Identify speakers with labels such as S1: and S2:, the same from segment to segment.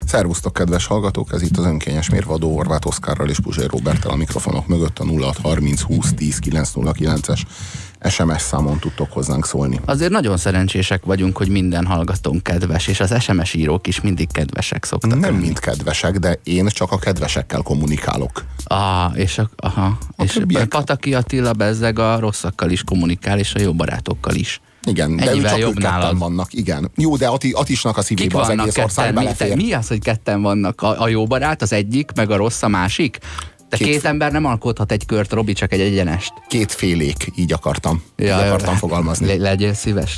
S1: Szervusztok, kedves hallgatók, ez itt az Önkényes Mérvadó, Horváth Oszkárral és Puzsér Róberttel a mikrofonok mögött. A 0630 20 10 909-es SMS számon tudtok hozzánk szólni.
S2: Azért nagyon szerencsések vagyunk, hogy minden hallgatónk kedves, és az SMS írók is mindig kedvesek szoktak.
S1: Nem mind kedvesek, de én csak a kedvesekkel kommunikálok.
S2: És Pataki Attila bezzeg a rosszakkal is kommunikál, és a jó barátokkal is.
S1: Igen, de
S2: ennyivel
S1: csak ők ketten vannak, igen. Jó, de Atisnak a szívébe az egész ország belefér.
S2: Mi az, hogy ketten vannak? A jó barát az egyik, meg a rossz a másik? Két ember nem alkothat egy kört, Robi, csak egy egyenest.
S1: Kétfélék, így akartam fogalmazni.
S2: Legyél szíves.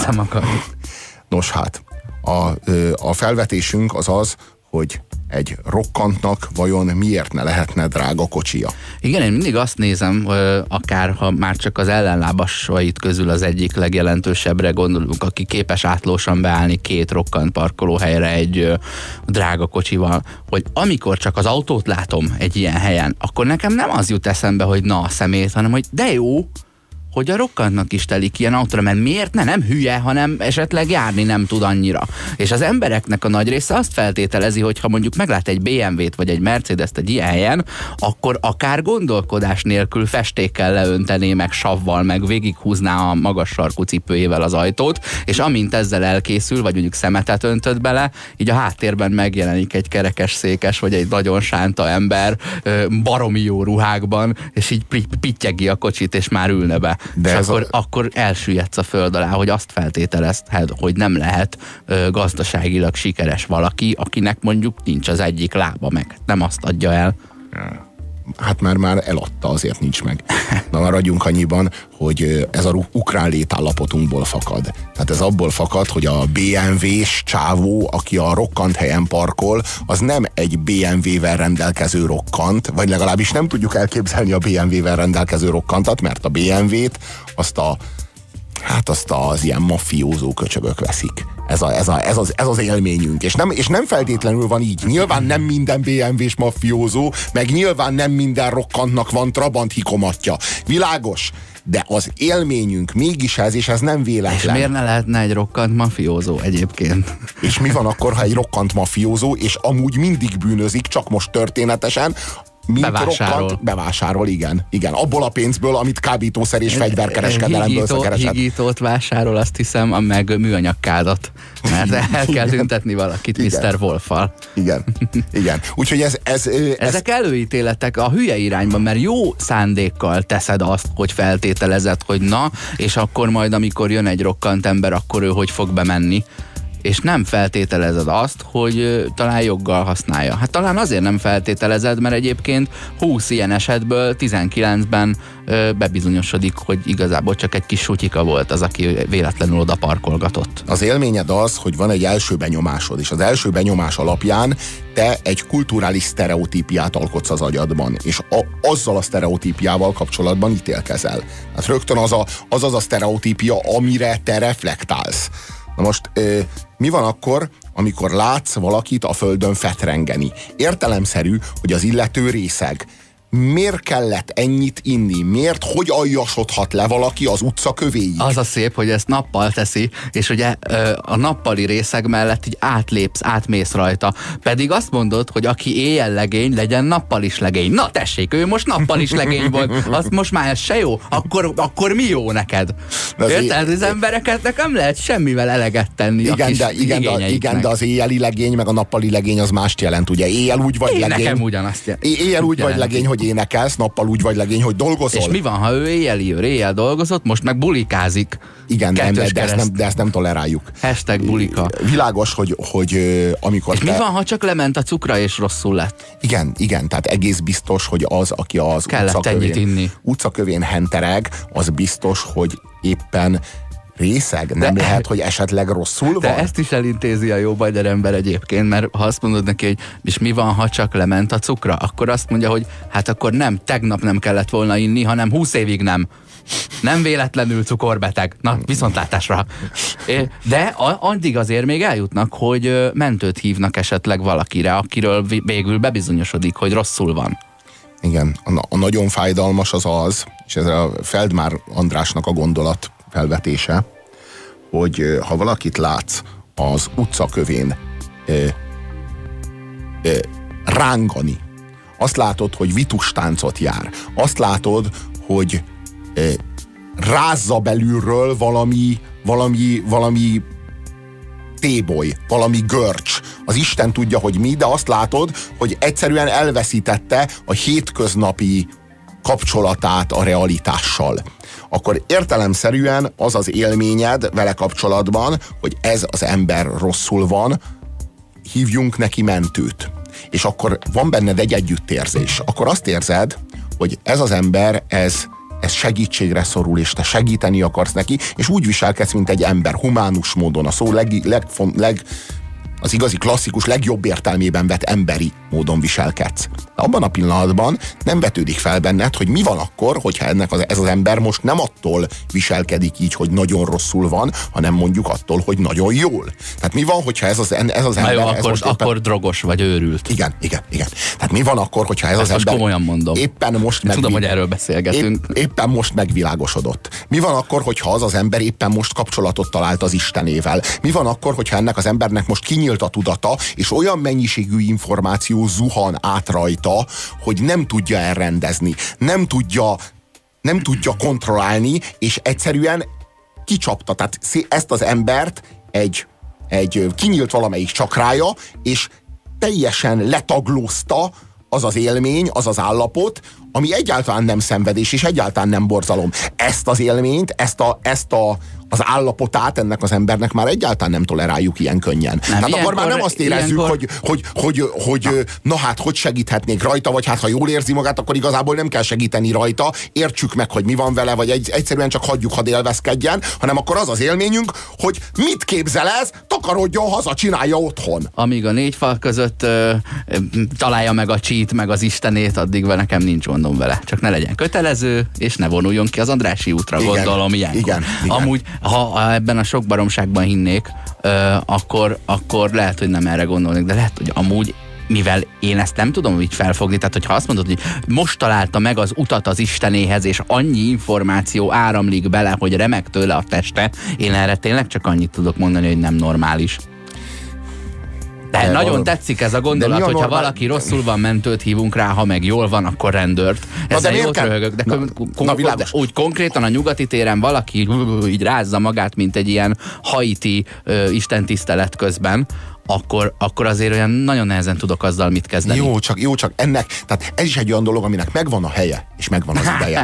S1: Nos hát, a felvetésünk az az, hogy egy rokkantnak vajon miért ne lehetne drága kocsija?
S2: Igen, én mindig azt nézem, akár ha már csak az ellenlábasait közül az egyik legjelentősebbre gondolunk, aki képes átlósan beállni két rokkant parkolóhelyre egy drága kocsival, hogy amikor csak az autót látom egy ilyen helyen, akkor nekem nem az jut eszembe, hogy na a szemét, hanem hogy de jó, hogy a rokkantnak is telik ilyen autóra, mert miért nem hülye, hanem esetleg járni nem tud annyira. És az embereknek a nagy része azt feltételezi, hogy ha mondjuk meglát egy BMW-t vagy egy Mercedes-t egy ilyen helyen, akkor akár gondolkodás nélkül festékkel leöntené, meg savval, meg végighúzná a magas sarkú cipőjével az ajtót, és amint ezzel elkészül, vagy mondjuk szemetet öntött bele, így a háttérben megjelenik egy kerekes székes, vagy egy nagyon sánta ember baromi jó ruhákban, és így pittyegi a kocsit, és már ülne be. De és akkor elsüllyedsz a föld alá, hogy azt feltételezted, hogy nem lehet gazdaságilag sikeres valaki, akinek mondjuk nincs az egyik lába meg. Nem azt adja el.
S1: Hát már eladta, azért nincs meg. Na maradjunk annyiban, hogy ez a ukrán létállapotunkból fakad. Tehát ez abból fakad, hogy a BMW-s csávó, aki a rokkant helyen parkol, az nem egy BMW-vel rendelkező rokkant, vagy legalábbis nem tudjuk elképzelni a BMW-vel rendelkező rokkantat, mert a BMW-t azt az ilyen mafiózó köcsögök veszik. Ez az élményünk. És nem feltétlenül van így. Nyilván nem minden BMW-s mafiózó, meg nyilván nem minden rokkantnak van Trabant hikomatja. Világos? De az élményünk mégis ez, és ez nem véletlen.
S2: És miért ne lehetne egy rokkant mafiózó egyébként?
S1: És mi van akkor, ha egy rokkant mafiózó, és amúgy mindig bűnözik, csak most történetesen, bevásárol, igen. Abból a pénzből, amit kábítószer és fegyverkereskedelemből összekeresett.
S2: Higítót vásárol, azt hiszem, meg műanyagkádat. Mert el kell tüntetni valakit Mr. Wolffal.
S1: Igen. Úgyhogy
S2: ezek előítéletek a hülye irányban, mert jó szándékkal teszed azt, hogy feltételezed, hogy na, és akkor majd, amikor jön egy rokkant ember, akkor ő hogy fog bemenni. És nem feltételezed azt, hogy talán joggal használja. Hát talán azért nem feltételezed, mert egyébként 20 ilyen esetből 19-ben bebizonyosodik, hogy igazából csak egy kis sutyika volt az, aki véletlenül oda parkolgatott.
S1: Az élményed az, hogy van egy első benyomásod, és az első benyomás alapján te egy kulturális sztereotípiát alkotsz az agyadban, és azzal a sztereotípiával kapcsolatban ítélkezel. Hát rögtön az a sztereotípia, amire te reflektálsz. Na most mi van akkor, amikor látsz valakit a földön fetrengeni? Értelemszerű, hogy az illető részeg. Miért kellett ennyit inni? Miért? Hogy aljasodhat le valaki az utca kövéig?
S2: Az a szép, hogy ezt nappal teszi, és ugye a nappali részeg mellett így átmész rajta. Pedig azt mondod, hogy aki éjjel legény, legyen nappal is legény. Na tessék, ő most nappal is legény volt. Azt most már ez se jó? Akkor mi jó neked? Érted? Az embereket nem lehet semmivel eleget tenni.
S1: Igen, de az éjjeli legény meg a nappali legény az mást jelent, ugye? Éjjel úgy vagy legény.
S2: Nekem ugyanazt jelent.
S1: Éjjel úgy vagy legény, hogy énekelsz, nappal úgy vagy legény, hogy dolgozol.
S2: És mi van, ha ő éjjel dolgozott, most meg bulikázik?
S1: Igen, de ezt nem toleráljuk.
S2: #bulika.
S1: Világos, hogy amikor
S2: és mi van, ha csak lement a cukra és rosszul lett?
S1: Igen, tehát egész biztos, hogy az, aki az utcakövén hentereg, az biztos, hogy éppen részeg, nem lehet, hogy esetleg rosszul van.
S2: De ezt is elintézi a jó bajder ember egyébként, mert ha azt mondod neki, hogy és mi van, ha csak lement a cukra, akkor azt mondja, hogy hát akkor nem, tegnap nem kellett volna inni, hanem 20 évig nem. Nem véletlenül cukorbeteg. Na, viszontlátásra. De addig azért még eljutnak, hogy mentőt hívnak esetleg valakire, akiről végül bebizonyosodik, hogy rosszul van.
S1: Igen, a nagyon fájdalmas az, és ez a Feldmár Andrásnak a gondolat felvetése, hogy ha valakit látsz az utcakövén rángani. Azt látod, hogy vitustáncot jár. Azt látod, hogy rázza belülről valami téboly, valami görcs. Az Isten tudja, hogy mi, de azt látod, hogy egyszerűen elveszítette a hétköznapi kapcsolatát a realitással. Akkor értelemszerűen az az élményed vele kapcsolatban, hogy ez az ember rosszul van, hívjunk neki mentőt. És akkor van benned egy együttérzés. Akkor azt érzed, hogy ez az ember, ez segítségre szorul, és te segíteni akarsz neki, és úgy viselkedsz, mint egy ember, humánus módon, a szó az igazi klasszikus, legjobb értelmében vett emberi módon viselkedsz. De abban a pillanatban nem vetődik fel benned, hogy mi van akkor, hogyha ez az ember most nem attól viselkedik így, hogy nagyon rosszul van, hanem mondjuk attól, hogy nagyon jól. Tehát mi van, hogyha ez az ember...
S2: Jó,
S1: akkor
S2: éppen... drogos vagy őrült.
S1: Igen. Tehát mi van akkor, hogyha ez az ember...
S2: komolyan mondom.
S1: Éppen most
S2: tudom, hogy erről beszélgetünk.
S1: Éppen most megvilágosodott. Mi van akkor, hogyha az ember éppen most kapcsolatot talált az Istenével? Mi van akkor, hogyha ennek az embernek most kinyílt a tudata, és olyan mennyiségű információ zuhan át rajta, hogy nem tudja elrendezni, nem tudja kontrollálni, és egyszerűen kicsapta. Tehát ezt az embert egy kinyílt valamelyik csakrája, és teljesen letaglózta az az élmény, az az állapot, ami egyáltalán nem szenvedés, és egyáltalán nem borzalom. Ezt az élményt, az állapotát ennek az embernek már egyáltalán nem toleráljuk ilyen könnyen. Tehát akkor már nem azt érezzük, hogy na hát, hogy segíthetnék rajta, vagy hát ha jól érzi magát, akkor igazából nem kell segíteni rajta, értsük meg, hogy mi van vele, vagy egyszerűen csak hagyjuk, hadd élvezkedjen, hanem akkor az az élményünk, hogy mit képzel ez, takarodjon haza, csinálja otthon.
S2: Amíg a négy fal között találja meg a cheat, meg az Istenét, addig nekem nincs gondom vele. Csak ne legyen kötelező, és ne vonuljon ki az Andrássy útra, gondolom ilyenkor.
S1: Igen.
S2: Amúgy, ha ebben a sok baromságban hinnék, akkor lehet, hogy nem erre gondolnék, de lehet, hogy amúgy, mivel én ezt nem tudom így felfogni, tehát hogyha azt mondod, hogy most találta meg az utat az Istenéhez, és annyi információ áramlik bele, hogy remek tőle a teste, én erre tényleg csak annyit tudok mondani, hogy nem normális. De nagyon tetszik ez a gondolat, hogyha valaki rosszul van, mentőt hívunk rá, ha meg jól van, akkor rendőrt. Ezzel jót röhögök, de úgy konkrétan a nyugati téren valaki így rázza magát, mint egy ilyen haiti istentisztelet közben, akkor azért olyan nagyon nehezen tudok azzal mit kezdeni.
S1: Jó, csak ennek, tehát ez is egy olyan dolog, aminek megvan a helye, és megvan az ideje.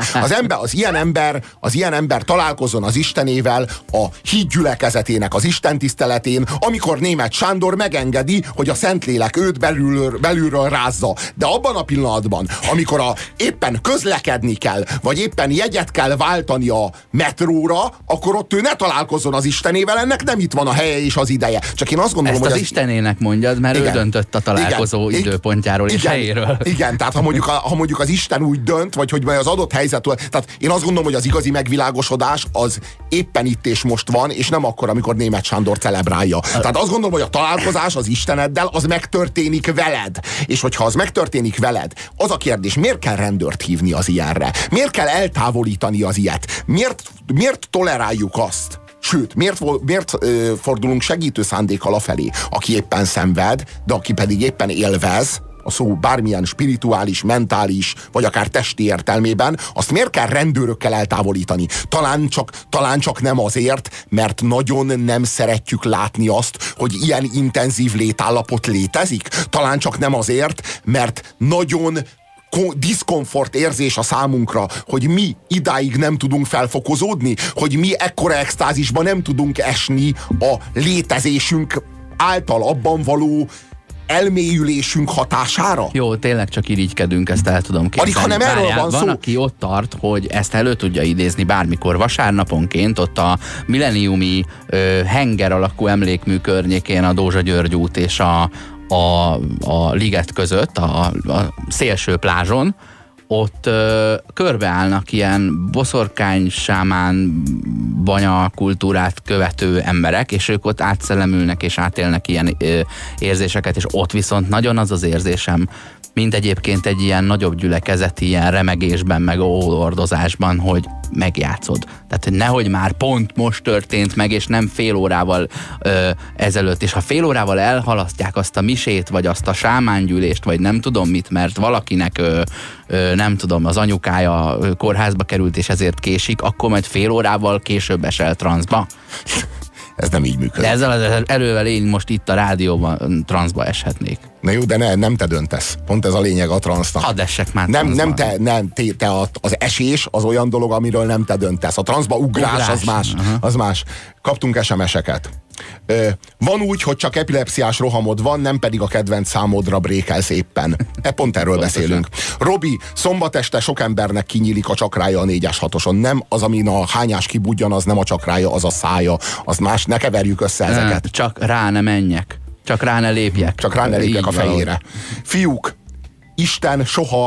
S1: Az ilyen ember találkozzon az Istenével a híd gyülekezetének az istentiszteletén, amikor Németh Sándor megengedi, hogy a Szentlélek őt belülről rázza. De abban a pillanatban, amikor éppen közlekedni kell, vagy éppen jegyet kell váltani a metróra, akkor ott ő ne találkozzon az Istenével, ennek nem itt van a helye és az ideje. Csak én azt gondolom, hogy
S2: Istenének mondjad, mert igen, ő döntött a találkozó időpontjáról és helyéről.
S1: Igen, tehát ha mondjuk az Isten úgy dönt, vagy hogy az adott helyzetről, tehát én azt gondolom, hogy az igazi megvilágosodás az éppen itt és most van, és nem akkor, amikor Németh Sándor celebrálja. Tehát azt gondolom, hogy a találkozás az Isteneddel, az megtörténik veled. És hogyha az megtörténik veled, az a kérdés, miért kell rendőrt hívni az ilyenre? Miért kell eltávolítani az ilyet? Miért toleráljuk azt? Sőt, miért fordulunk segítő szándékkal afelé, aki éppen szenved, de aki pedig éppen élvez, a szó bármilyen spirituális, mentális, vagy akár testi értelmében, azt miért kell rendőrökkel eltávolítani? Talán csak nem azért, mert nagyon nem szeretjük látni azt, hogy ilyen intenzív létállapot létezik? Talán csak nem azért, mert nagyon diszkomfort érzés a számunkra, hogy mi idáig nem tudunk felfokozódni, hogy mi ekkora extázisba nem tudunk esni a létezésünk által abban való elmélyülésünk hatására?
S2: Jó, tényleg csak irigykedünk, ezt el tudom képzelni.
S1: Ha nem erről van szó.
S2: Van, aki ott tart, hogy ezt elő tudja idézni bármikor vasárnaponként, ott a milleniumi henger alakú emlékmű környékén a Dózsa György út és a liget között, a szélső plázson, ott körbeállnak ilyen boszorkány, sámán, banya kultúrát követő emberek, és ők ott átszellemülnek és átélnek ilyen érzéseket, és ott viszont nagyon az az érzésem, mint egyébként egy ilyen nagyobb gyülekezeti ilyen remegésben, meg óordozásban, hogy megjátszod. Tehát, hogy nehogy már pont most történt meg, és nem fél órával ezelőtt. És ha fél órával elhalasztják azt a misét, vagy azt a sámángyűlést, vagy nem tudom mit, mert valakinek nem tudom, az anyukája kórházba került, és ezért késik, akkor majd fél órával később esel transzba.
S1: Ez nem így működik.
S2: De ezzel az erővel én most itt a rádióban transzba eshetnék.
S1: Na jó, de nem te döntesz. Pont ez a lényeg a transznak.
S2: Hadd essek már
S1: Nem te az esés az olyan dolog, amiről nem te döntesz. A transzba ugrás. Az más. Kaptunk SMS-eket. Van úgy, hogy csak epilepsziás rohamod van, nem pedig a kedvenc számodra brékelsz éppen. Pont erről beszélünk. Robi, szombat este sok embernek kinyílik a csakrája a 4-es 6-oson. Nem az, amin a hányás kibudjan, az nem a csakrája, az a szája. Az más, ne keverjük össze ezeket.
S2: Csak rá ne menjek. Csak rá ne lépjek.
S1: Csak rá ne lépjek a fejére. Fiúk, Isten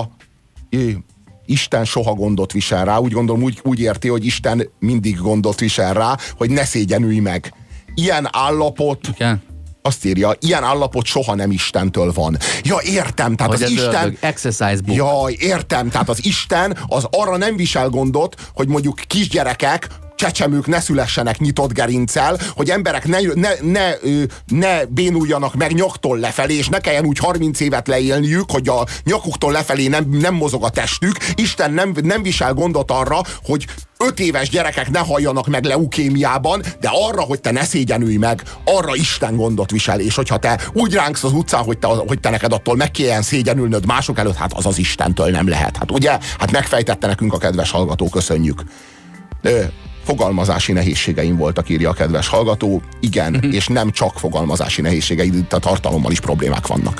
S1: soha gondot visel rá. Úgy gondolom, úgy érti, hogy Isten mindig gondot visel rá, hogy ne szégyenülj meg. Ilyen állapot,
S2: igen.
S1: Azt írja, ilyen állapot soha nem Istentől van. Ja, értem, tehát
S2: hogy
S1: az Isten...
S2: Exercise book.
S1: Jaj, értem, tehát az Isten az arra nem visel gondot, hogy mondjuk kisgyerekek, csecsemők ne szülessenek nyitott gerinccel, hogy emberek ne bénuljanak meg nyaktól lefelé, és ne kelljen úgy 30 évet leélniük, hogy a nyakuktól lefelé nem mozog a testük. Isten nem visel gondot arra, hogy 5 éves gyerekek ne halljanak meg leukémiában, de arra, hogy te ne szégyenülj meg, arra Isten gondot visel, és hogyha te úgy ránksz az utcán, hogy te neked attól meg kelljen szégyenülnöd mások előtt, hát az Istentől nem lehet. Hát ugye? Hát megfejtette nekünk a kedves hallgató, köszönjük. Fogalmazási nehézségeim voltak, írja a kedves hallgató. Igen, és nem csak fogalmazási nehézségeid, itt a tartalommal is problémák vannak.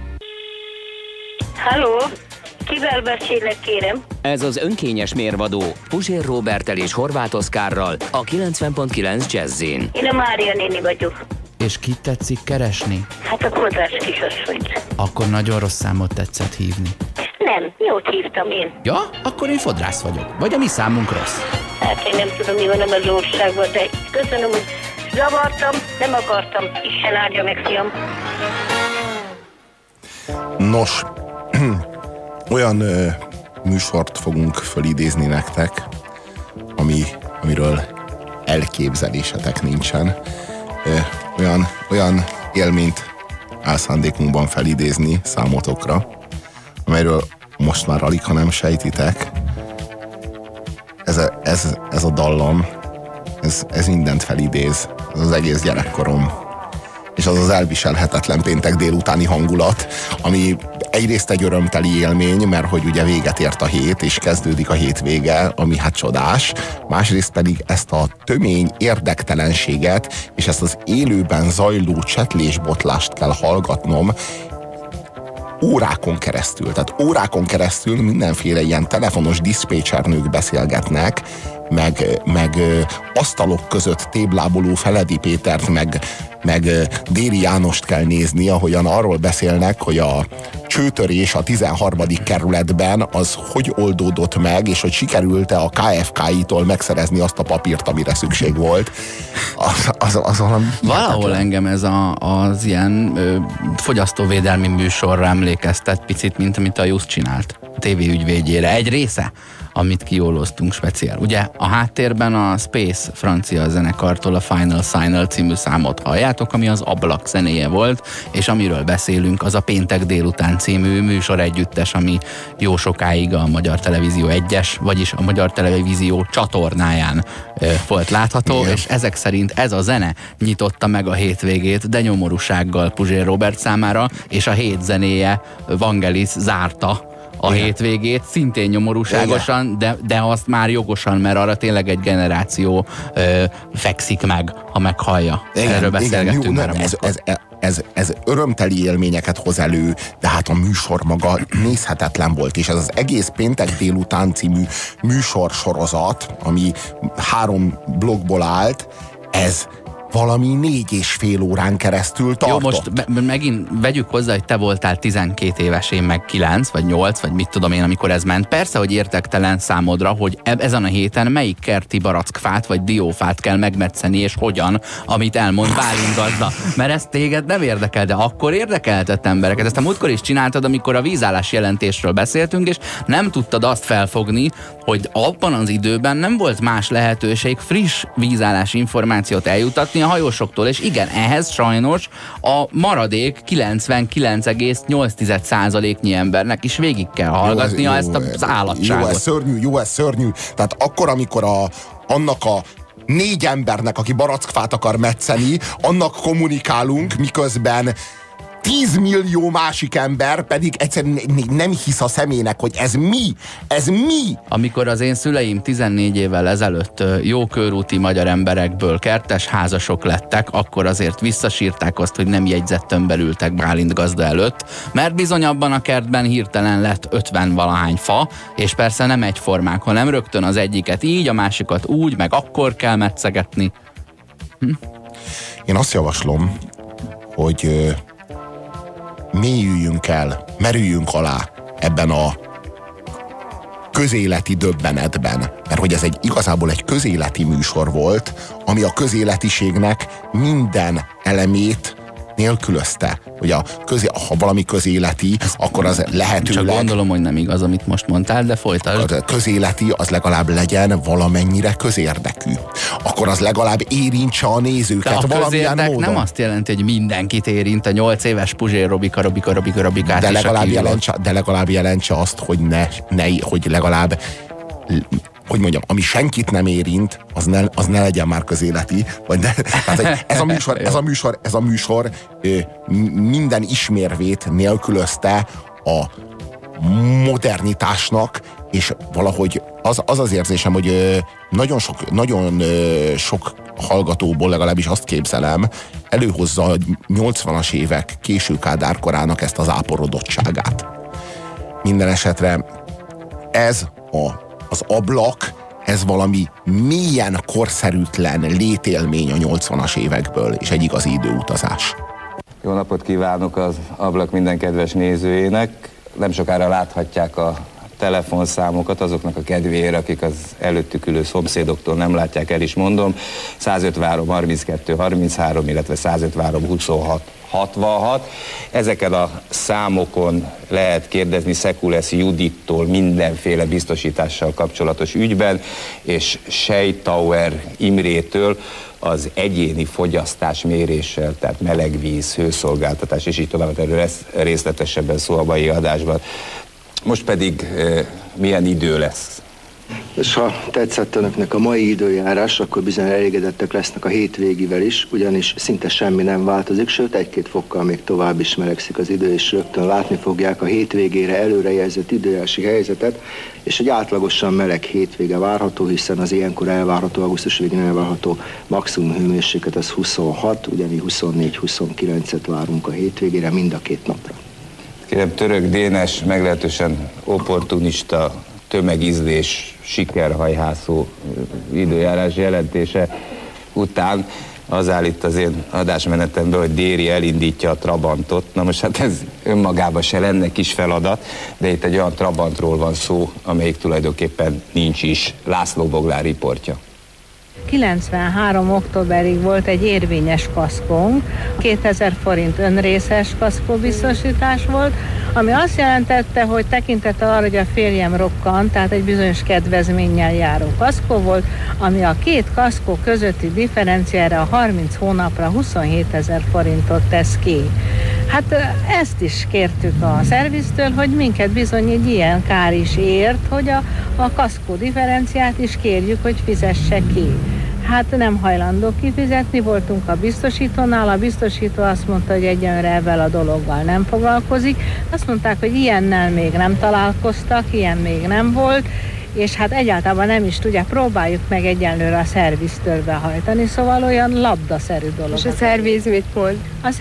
S3: Halló, kivel beszélek, kérem?
S4: Ez az önkényes mérvadó Puzsér Róberttel és Horváth Oszkárral a 90.9 Jazzin.
S3: Én a Mária néni vagyok.
S2: És kit tetszik keresni?
S3: Hát a kodrás kisasszonyt.
S2: Akkor nagyon rossz számot tetszett hívni.
S3: Nem, jót hívtam én.
S2: Ja? Akkor én fodrász vagyok. Vagy a mi számunk rossz.
S3: Hát én nem tudom, mi van az országban, de köszönöm, hogy zavartam, nem akartam. Isten áldja meg, fiam.
S1: Nos, olyan műsort fogunk fölidézni nektek, amiről elképzelésetek nincsen. Olyan élményt áll szándékunkban felidézni számotokra, amelyről most már alig, ha nem sejtitek. Ez a dallam, ez mindent felidéz. Ez az egész gyerekkorom. És az az elviselhetetlen péntek délutáni hangulat, ami egyrészt egy örömteli élmény, mert hogy ugye véget ért a hét, és kezdődik a hétvége, ami hát csodás. Másrészt pedig ezt a tömény érdektelenséget, és ezt az élőben zajló csetlésbotlást kell hallgatnom, órákon keresztül. Tehát órákon keresztül mindenféle ilyen telefonos diszpécsernők beszélgetnek, meg asztalok között tébláboló Feledi Pétert, meg Déri Jánost kell nézni, ahogyan arról beszélnek, hogy a csőtörés a 13. kerületben az hogy oldódott meg, és hogy sikerült-e a KFK-itól megszerezni azt a papírt, amire szükség volt. Az valami
S2: valahol engem ez az ilyen fogyasztóvédelmi műsorra emlékeztet picit, mint amit a Just csinált a TV ügyvédjére. Egy része, amit kióloztunk speciál. Ugye a háttérben a Space francia zenekartól a Final Signal című számot halljátok, ami az Ablak zenéje volt, és amiről beszélünk, az a Péntek délután című műsor együttes, ami jó sokáig a Magyar Televízió 1-es, vagyis a Magyar Televízió csatornáján volt látható, és ezek szerint ez a zene nyitotta meg a hétvégét, de nyomorúsággal Puzsér Róbert számára, és a hét zenéje Vangelis zárta a hétvégét, szintén nyomorúságosan, de azt már jogosan, mert arra tényleg egy generáció fekszik meg, ha meghallja. Erről beszélgettünk már.
S1: Ez örömteli élményeket hoz elő, de hát a műsor maga nézhetetlen volt, és ez az egész Péntek délután című műsorsorozat, ami 3 blokkból állt, valami 4,5 órán keresztül tartott.
S2: Jó, most megint vegyük hozzá, hogy te voltál 12 éves, én meg 9 vagy 8, vagy mit tudom én, amikor ez ment. Persze, hogy értektelen számodra, hogy ezen a héten melyik kerti barackfát vagy diófát kell megmetszeni, és hogyan, amit elmond Bálint gazda. Mert ez téged nem érdekel, de akkor érdekeltett embereket. Ezt a múltkor is csináltad, amikor a vízállás jelentésről beszéltünk, és nem tudtad azt felfogni, hogy abban az időben nem volt más lehetőség friss vízállás információt eljutatni a hajósoktól, és igen, ehhez sajnos a maradék 99,8%-nyi embernek is végig kell hallgatnia ezt az állatságot.
S1: Jó, ez szörnyű. Tehát akkor, amikor annak a 4 embernek, aki barackfát akar metszeni, annak kommunikálunk, miközben 10 millió másik ember pedig egyszerűen nem hisz a szemének, hogy ez mi? Ez mi?
S2: Amikor az én szüleim 14 évvel ezelőtt jókörúti magyar emberekből kertes házasok lettek, akkor azért visszasírták azt, hogy nem jegyzettön ültek Bálint gazda előtt, mert bizony abban a kertben hirtelen lett 50-valahány fa, és persze nem egyformák, hanem rögtön az egyiket így, a másikat úgy, meg akkor kell metszegetni.
S1: Én azt javaslom, hogy mélyüljünk el, merüljünk alá ebben a közéleti döbbenetben. Mert hogy ez igazából egy közéleti műsor volt, ami a közéletiségnek minden elemét nélkülözte. Hogy ha valami közéleti, akkor az lehetőleg...
S2: Csak gondolom, hogy nem igaz, amit most mondtál, de folytasd.
S1: A közéleti az legalább legyen valamennyire közérdekű. Akkor az legalább érintse a nézőket valamilyen módon.
S2: Nem azt jelenti, hogy mindenkit érint, a 8 éves Puzsér Robikát
S1: de legalább jelentse azt, hogy legalább, hogy mondjam, ami senkit nem érint, az ne legyen már közéleti. Vagy ne, tehát ez a műsor minden ismérvét nélkülözte a modernitásnak, és valahogy az érzésem, hogy nagyon sok hallgatóból, legalábbis azt képzelem, előhozza a 80-as évek késő Kádár korának ezt az áporodottságát. Minden esetre ez az ablak, ez valami mélyen korszerűtlen létélmény a 80-as évekből, és egy igazi időutazás.
S5: Jó napot kívánok az ablak minden kedves nézőjének. Nem sokára láthatják a telefonszámokat azoknak a kedvéért, akik az előttük ülő szomszédoktól nem látják, el is mondom. 153 32 33, illetve 153 26 66. Ezeken a számokon lehet kérdezni Szekules Judittól mindenféle biztosítással kapcsolatos ügyben, és Scheitauer Imrétől az egyéni fogyasztás méréssel, tehát melegvíz, hőszolgáltatás, és így tovább, erről lesz részletesebben szó a mai adásban. Most pedig milyen idő lesz?
S6: És ha tetszett önöknek a mai időjárás, akkor bizony elégedettek lesznek a hétvégivel is, ugyanis szinte semmi nem változik, sőt 1-2 fokkal még tovább is melegszik az idő, és rögtön látni fogják a hétvégére előrejelzett időjárási helyzetet, és egy átlagosan meleg hétvége várható, hiszen az ilyenkor elvárható, augusztus végén elvárható maximum hőmérséklet az 26, ugyanígy 24-29-et várunk a hétvégére mind a 2 napra.
S5: Kérem, Török Dénes meglehetősen opportunista, tömegízlés, sikerhajhászó időjárás jelentése után az áll itt az én adásmenetemben, hogy Déri elindítja a Trabantot. Na most hát ez önmagában se lenne kis feladat, de itt egy olyan Trabantról van szó, amelyik tulajdonképpen nincs is. László Boglár riportja.
S7: 93. októberig volt egy érvényes kaszkónk, 2000 forint önrészes kaszkóbiztosítás volt, ami azt jelentette, hogy tekintettel arra, hogy a férjem rokkant, tehát egy bizonyos kedvezménnyel járó kaszkó volt, ami a 2 kaszkó közötti differenciára a 30 hónapra 27 000 forintot tesz ki. Hát ezt is kértük a szerviztől, hogy minket bizony egy ilyen kár is ért, hogy a kaszkó differenciát is kérjük, hogy fizesse ki. Hát nem hajlandó kifizetni, voltunk a biztosítónál, a biztosító azt mondta, hogy egyenlőre ebben a dologgal nem foglalkozik. Azt mondták, hogy ilyennel még nem találkoztak, ilyen még nem volt, és hát egyáltalán nem is tudják, próbáljuk meg egyenlőre a szerviztől behajtani, szóval olyan labdaszerű dolog.
S8: És a szerviz mit mond?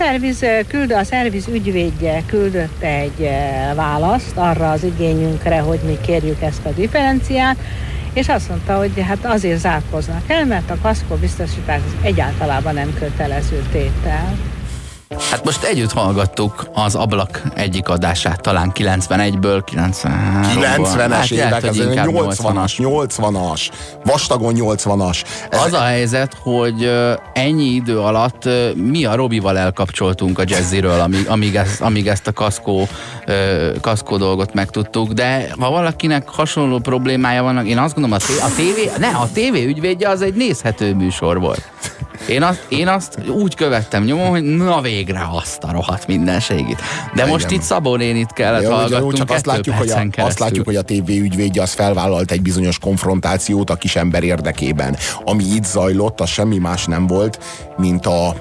S7: A szerviz ügyvédje küldött egy választ arra az igényünkre, hogy mi kérjük ezt a differenciát, és azt mondta, hogy hát azért zárkóznak el, mert a kaszkóbiztosítás egyáltalában nem kötelező tétel.
S2: Hát most együtt hallgattuk az Ablak egyik adását, talán 91-ből,
S1: 90-es évek, ez 80-as, vastagon 80-as.
S2: Az a helyzet, hogy ennyi idő alatt mi a Robival elkapcsoltunk a jazziről, amíg ezt a kaszkó dolgot megtudtuk, de ha valakinek hasonló problémája vannak, én azt gondolom, a tévé ügyvédje az egy nézhető műsor volt. Én azt úgy követtem nyomon, hogy na végre azt a rohadt mindenségit. De most
S1: igen.
S2: Itt Szabó nénit kellett hallgattunk
S1: csak azt látjuk, hogy a TV ügyvédje az felvállalt egy bizonyos konfrontációt a kisember érdekében. Ami itt zajlott, az semmi más nem volt, mint a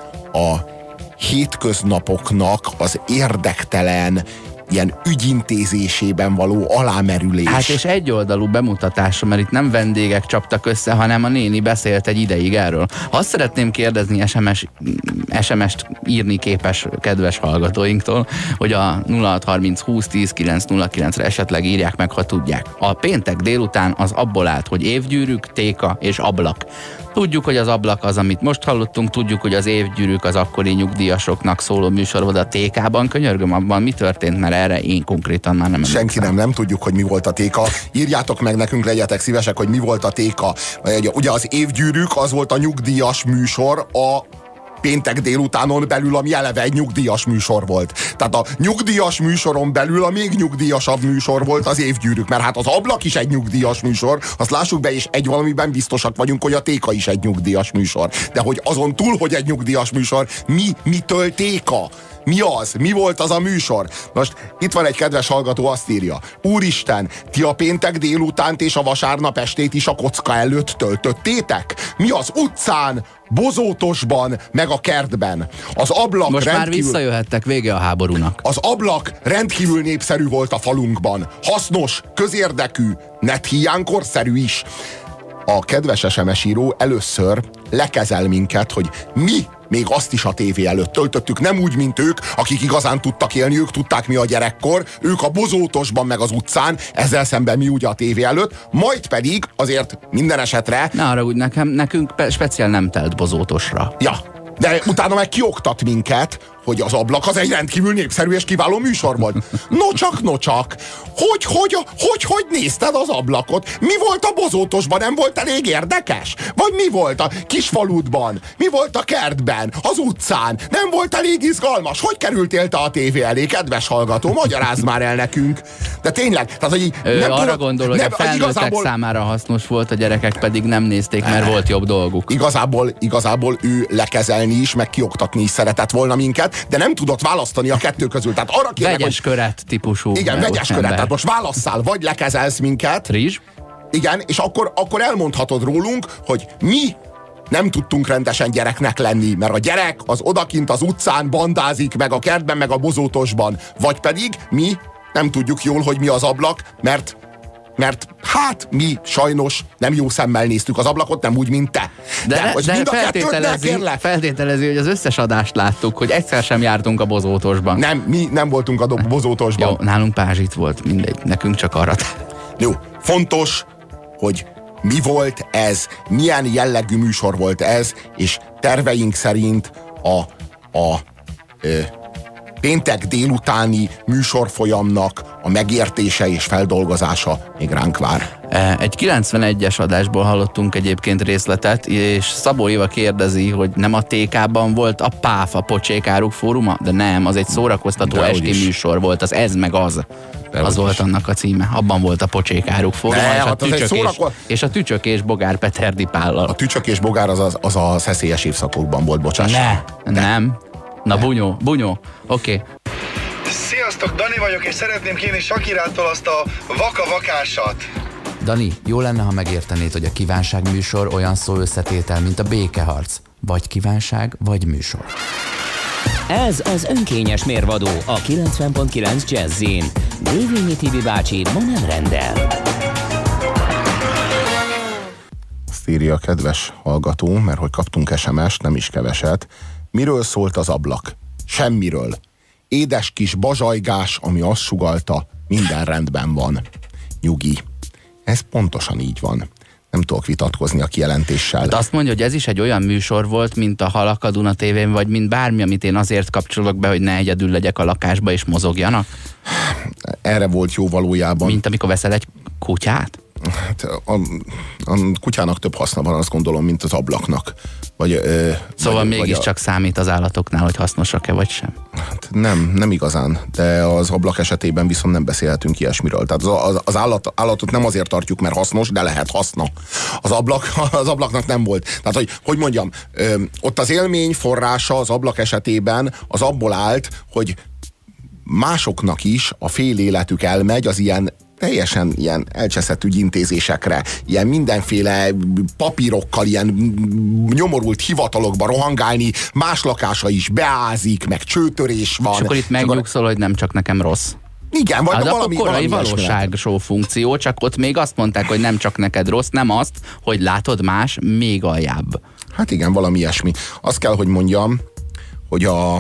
S1: hétköznapoknak az érdektelen ilyen ügyintézésében való alámerülés.
S2: Hát és egyoldalú bemutatása, mert itt nem vendégek csaptak össze, hanem a néni beszélt egy ideig erről. Azt szeretném kérdezni SMS-t írni képes kedves hallgatóinktól, hogy a 0630 20 10 909-re esetleg írják meg, ha tudják. A péntek délután az abból állt, hogy évgyűrűk, téka és ablak. Tudjuk, hogy az Ablak az, amit most hallottunk, tudjuk, hogy az évgyűrűk az akkori nyugdíjasoknak szóló műsor volt a TK-ban. Könyörgöm, abban mi történt, mert erre én konkrétan már nem
S1: emlékszem. Senki nem tudjuk, hogy mi volt a TK. Írjátok meg nekünk, legyetek szívesek, hogy mi volt a TK. Ugye az évgyűrűk az volt a nyugdíjas műsor a péntek délutánon belül, ami eleve egy nyugdíjas műsor volt. Tehát a nyugdíjas műsoron belül a még nyugdíjasabb műsor volt az évgyűrűk, mert hát az Ablak is egy nyugdíjas műsor, azt lássuk be, és egy valamiben biztosak vagyunk, hogy a Téka is egy nyugdíjas műsor. De hogy azon túl, hogy egy nyugdíjas műsor, mitől Téka? Mi az? Mi volt az a műsor? Most itt van egy kedves hallgató, azt írja: Úristen, ti a péntek délutánt és a vasárnap estét is a kocka előtt töltöttétek? Mi az utcán, bozótosban, meg a kertben? Az Ablak
S2: most már visszajöhettek, vége a háborúnak.
S1: Az Ablak rendkívül népszerű volt a falunkban. Hasznos, közérdekű, nethián korszerű is. A kedves SMS író először lekezel minket, hogy mi még azt is a tévé előtt töltöttük, nem úgy, mint ők, akik igazán tudtak élni, ők tudták, mi a gyerekkor, ők a bozótosban meg az utcán, ezzel szemben mi ugye a tévé előtt, majd pedig azért minden esetre...
S2: Ne arra úgy, nekünk speciál nem telt bozótosra.
S1: Ja, de utána meg kioktat minket, hogy az Ablak az egy rendkívül népszerű és kiváló műsor volt. Nocsak. Hogy nézted az Ablakot? Mi volt a bozótosban? Nem volt elég érdekes? Vagy mi volt a kisfaludban? Mi volt a kertben? Az utcán? Nem volt elég izgalmas? Hogy kerültél te a tévé elé, kedves hallgató? Magyarázd már el nekünk. De tényleg, tehát, hogy
S2: arra gondol, hogy a felnőttek számára hasznos volt, a gyerekek pedig nem nézték, mert volt jobb dolguk.
S1: Igazából ő lekezelni is, meg kioktatni is szeretett volna minket, de nem tudott választani a kettő közül. Tehát arra kérlek,
S2: vegyes köret típusú.
S1: Igen, vegyes köret. Tehát most válasszál, vagy lekezelsz minket.
S2: Rizs.
S1: Igen, és akkor elmondhatod rólunk, hogy mi nem tudtunk rendesen gyereknek lenni, mert a gyerek az odakint az utcán bandázik, meg a kertben, meg a bozótosban. Vagy pedig mi nem tudjuk jól, hogy mi az Ablak, mert hát mi sajnos nem jó szemmel néztük az Ablakot, nem úgy, mint te.
S2: De feltételezi, hogy az összes adást láttuk, hogy egyszer sem jártunk a bozótosban.
S1: Nem, mi nem voltunk a bozótosban.
S2: Jó, nálunk Pázsit volt, mindegy, nekünk csak arra.
S1: Jó, fontos, hogy mi volt ez, milyen jellegű műsor volt ez, és terveink szerint a péntek délutáni műsorfolyamnak a megértése és feldolgozása még ránk vár.
S2: Egy 91-es adásból hallottunk egyébként részletet, és Szabó Éva kérdezi, hogy nem a TK-ban volt a PÁF, a Pocsékáruk fóruma? De nem, az egy szórakoztató esti műsor volt, az Ez meg az. Az volt annak a címe. Abban volt a Pocsékáruk fóruma, és a Tücsök és Bogár Peterdi Pállal.
S1: A Tücsök és Bogár az a szeszélyes évszakokban volt, bocsáss.
S2: Nem. Na, bunyó. Oké.
S8: Sziasztok, Dani vagyok, és szeretném kérni Sakirától azt a vaka-vakásat.
S9: Dani, jó lenne, ha megértenéd, hogy a kívánság műsor olyan szó összetétel, mint a békeharc. Vagy kívánság, vagy műsor.
S4: Ez az önkényes mérvadó a 90.9 Jazzin. Dévényi Tibi bácsi ma nem rendel.
S1: Azt írja a kedves hallgató, mert hogy kaptunk SMS-t, nem is keveset. Miről szólt az Ablak? Semmiről. Édes kis bazsajgás, ami azt sugallta, minden rendben van. Nyugi. Ez pontosan így van. Nem tudok vitatkozni a kijelentéssel.
S2: Hát azt mondja, hogy ez is egy olyan műsor volt, mint a Halak a Duna tévén, vagy mint bármi, amit én azért kapcsolok be, hogy ne egyedül legyek a lakásba és mozogjanak?
S1: Erre volt jó valójában.
S2: Mint amikor veszel egy kutyát?
S1: Hát a kutyának több haszna van, azt gondolom, mint az ablaknak.
S2: Szóval mégiscsak számít az állatoknál, hogy hasznosak-e vagy sem?
S1: Hát nem igazán, de az ablak esetében viszont nem beszélhetünk ilyesmiről. Tehát az állatot nem azért tartjuk, mert hasznos, de lehet haszna. Az ablaknak nem volt. Tehát, hogy mondjam, ott az élmény forrása az ablak esetében az abból állt, hogy másoknak is a fél életük elmegy az ilyen teljesen ilyen elcseszett ügyintézésekre, ilyen mindenféle papírokkal, ilyen nyomorult hivatalokba rohangálni, más lakása is beázik, meg csőtörés van.
S2: És akkor itt megnyugszol, hogy nem csak nekem rossz.
S1: Igen, vagy
S2: valami korai valóságshow funkció, csak ott még azt mondták, hogy nem csak neked rossz, nem azt, hogy látod más még aljább.
S1: Hát igen, valami ilyesmi. Azt kell, hogy mondjam, hogy a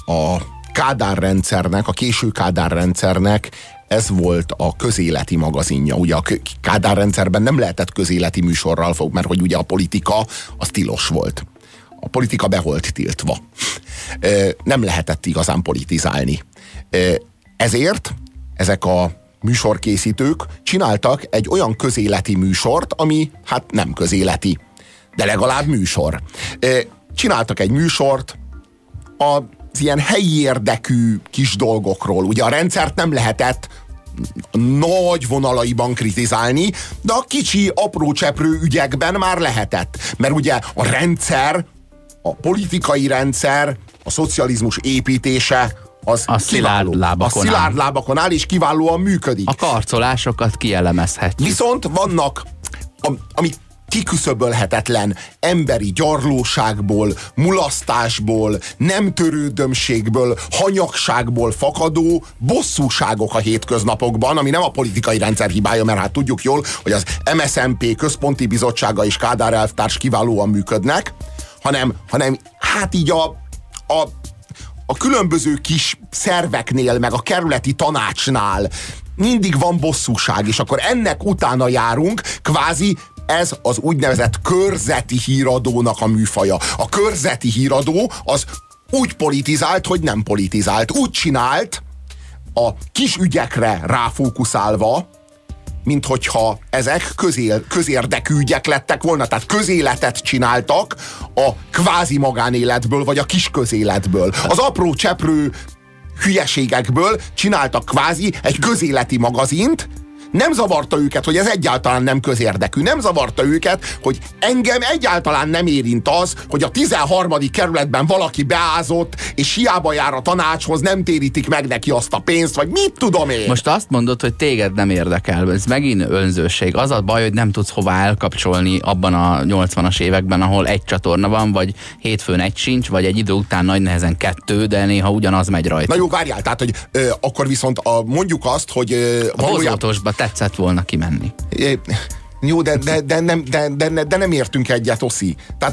S1: Kádár rendszernek, a késő Kádár rendszernek ez volt a közéleti magazinja. Ugye a Kádár rendszerben nem lehetett közéleti műsorral fog, mert hogy ugye a politika az tilos volt. A politika be volt tiltva. Nem lehetett igazán politizálni. Ezért ezek a műsorkészítők csináltak egy olyan közéleti műsort, ami hát nem közéleti, de legalább műsor. Csináltak egy műsort az ilyen helyi érdekű kis dolgokról. Ugye a rendszert nem lehetett nagy vonalaiban kritizálni, de a kicsi, apró cseprő ügyekben már lehetett. Mert ugye a rendszer, a politikai rendszer, a szocializmus építése az
S2: a szilárd
S1: lábakon áll, és kiválóan működik.
S2: A karcolásokat kielemezhetjük.
S1: Viszont vannak, amik kiküszöbölhetetlen emberi gyarlóságból, mulasztásból, nem törődömségből, hanyagságból fakadó bosszúságok a hétköznapokban, ami nem a politikai rendszer hibája, mert hát tudjuk jól, hogy az MSZNP központi bizottsága és Kádár elvtárs kiválóan működnek, hanem hát így a különböző kis szerveknél, meg a kerületi tanácsnál mindig van bosszúság, és akkor ennek utána járunk, kvázi ez az úgynevezett körzeti híradónak a műfaja. A körzeti híradó az úgy politizált, hogy nem politizált. Úgy csinált, a kis ügyekre ráfókuszálva, mint hogyha ezek közérdekű ügyek lettek volna. Tehát közéletet csináltak a kvázi magánéletből, vagy a kis közéletből. Az apró cseprő hülyeségekből csináltak kvázi egy közéleti magazint. Nem zavarta őket, hogy ez egyáltalán nem közérdekű. Nem zavarta őket, hogy engem egyáltalán nem érint az, hogy a 13. kerületben valaki beázott, és hiába jár a tanácshoz, nem térítik meg neki azt a pénzt, vagy mit tudom én.
S2: Most azt mondod, hogy téged nem érdekel. Ez megint önzőség. Az a baj, hogy nem tudsz hová elkapcsolni abban a 80-as években, ahol egy csatorna van, vagy hétfőn egy sincs, vagy egy idő után nagy nehezen 2, de néha ugyanaz megy rajta.
S1: Na jó, várjál, tehát, hogy akkor viszont mondjuk azt, hogy
S2: valójában tetszett volna kimenni.
S1: Jó, de nem értünk egyet, Oszi. Tehát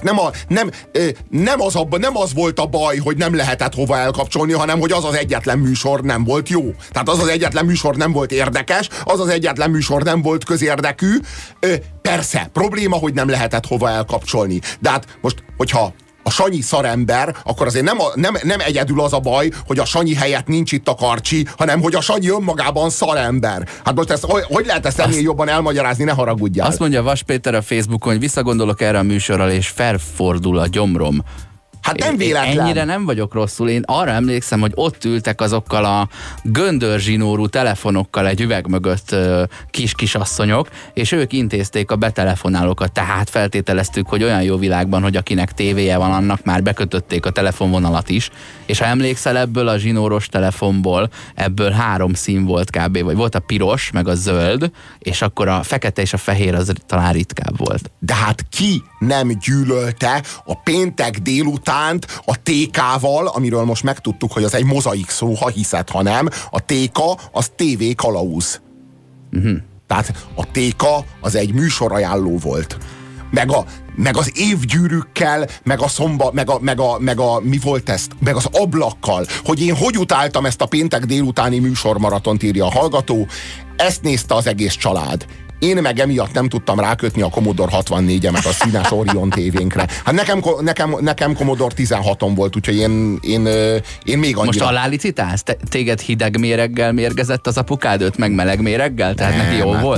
S1: nem az volt a baj, hogy nem lehetett hova elkapcsolni, hanem hogy az egyetlen műsor nem volt jó. Tehát az egyetlen műsor nem volt érdekes, az egyetlen műsor nem volt közérdekű. Persze, probléma, hogy nem lehetett hova elkapcsolni. De hát most, hogyha a Sanyi szarember, akkor azért nem egyedül az a baj, hogy a Sanyi helyett nincs itt a Karcsi, hanem hogy a Sanyi önmagában szarember. Hát most hogy lehet ezt ennél jobban elmagyarázni, ne haragudjál.
S2: Azt mondja Vas Péter a Facebookon, hogy visszagondolok erre a műsorral, és felfordul a gyomrom.
S1: Hát nem véletlen.
S2: Ennyire nem vagyok rosszul. Én arra emlékszem, hogy ott ültek azokkal a göndörzsinórú telefonokkal egy üveg mögött kis-kisasszonyok, és ők intézték a betelefonálókat. Tehát feltételeztük, hogy olyan jó világban, hogy akinek tévéje van, annak már bekötötték a telefonvonalat is. És ha emlékszel, ebből a zsinóros telefonból, ebből 3 szín volt kb. Vagy volt a piros, meg a zöld, és akkor a fekete és a fehér az talán ritkább volt.
S1: De hát ki nem gyűlölte a péntek délután a TK-val, amiről most megtudtuk, hogy az egy mozaik szó, ha hiszed, ha nem. A TK az TV kalauz. Tehát a TK az egy műsorajánló volt. Meg az évgyűrűkkel, meg a szombat, mi volt ezt? Meg az ablakkal. Hogy én hogy utáltam ezt a péntek délutáni műsormaratont, írja a hallgató. Ezt nézte az egész család. Én meg emiatt nem tudtam rákötni a Commodore 64-emet a színes Orion tévénkre. Hát nekem Commodore 16-on volt, úgyhogy én még annyira...
S2: Most alálicitálsz? Téged hideg méreggel mérgezett az apukád, őt meg meleg méreggel? Tehát neki jó volt?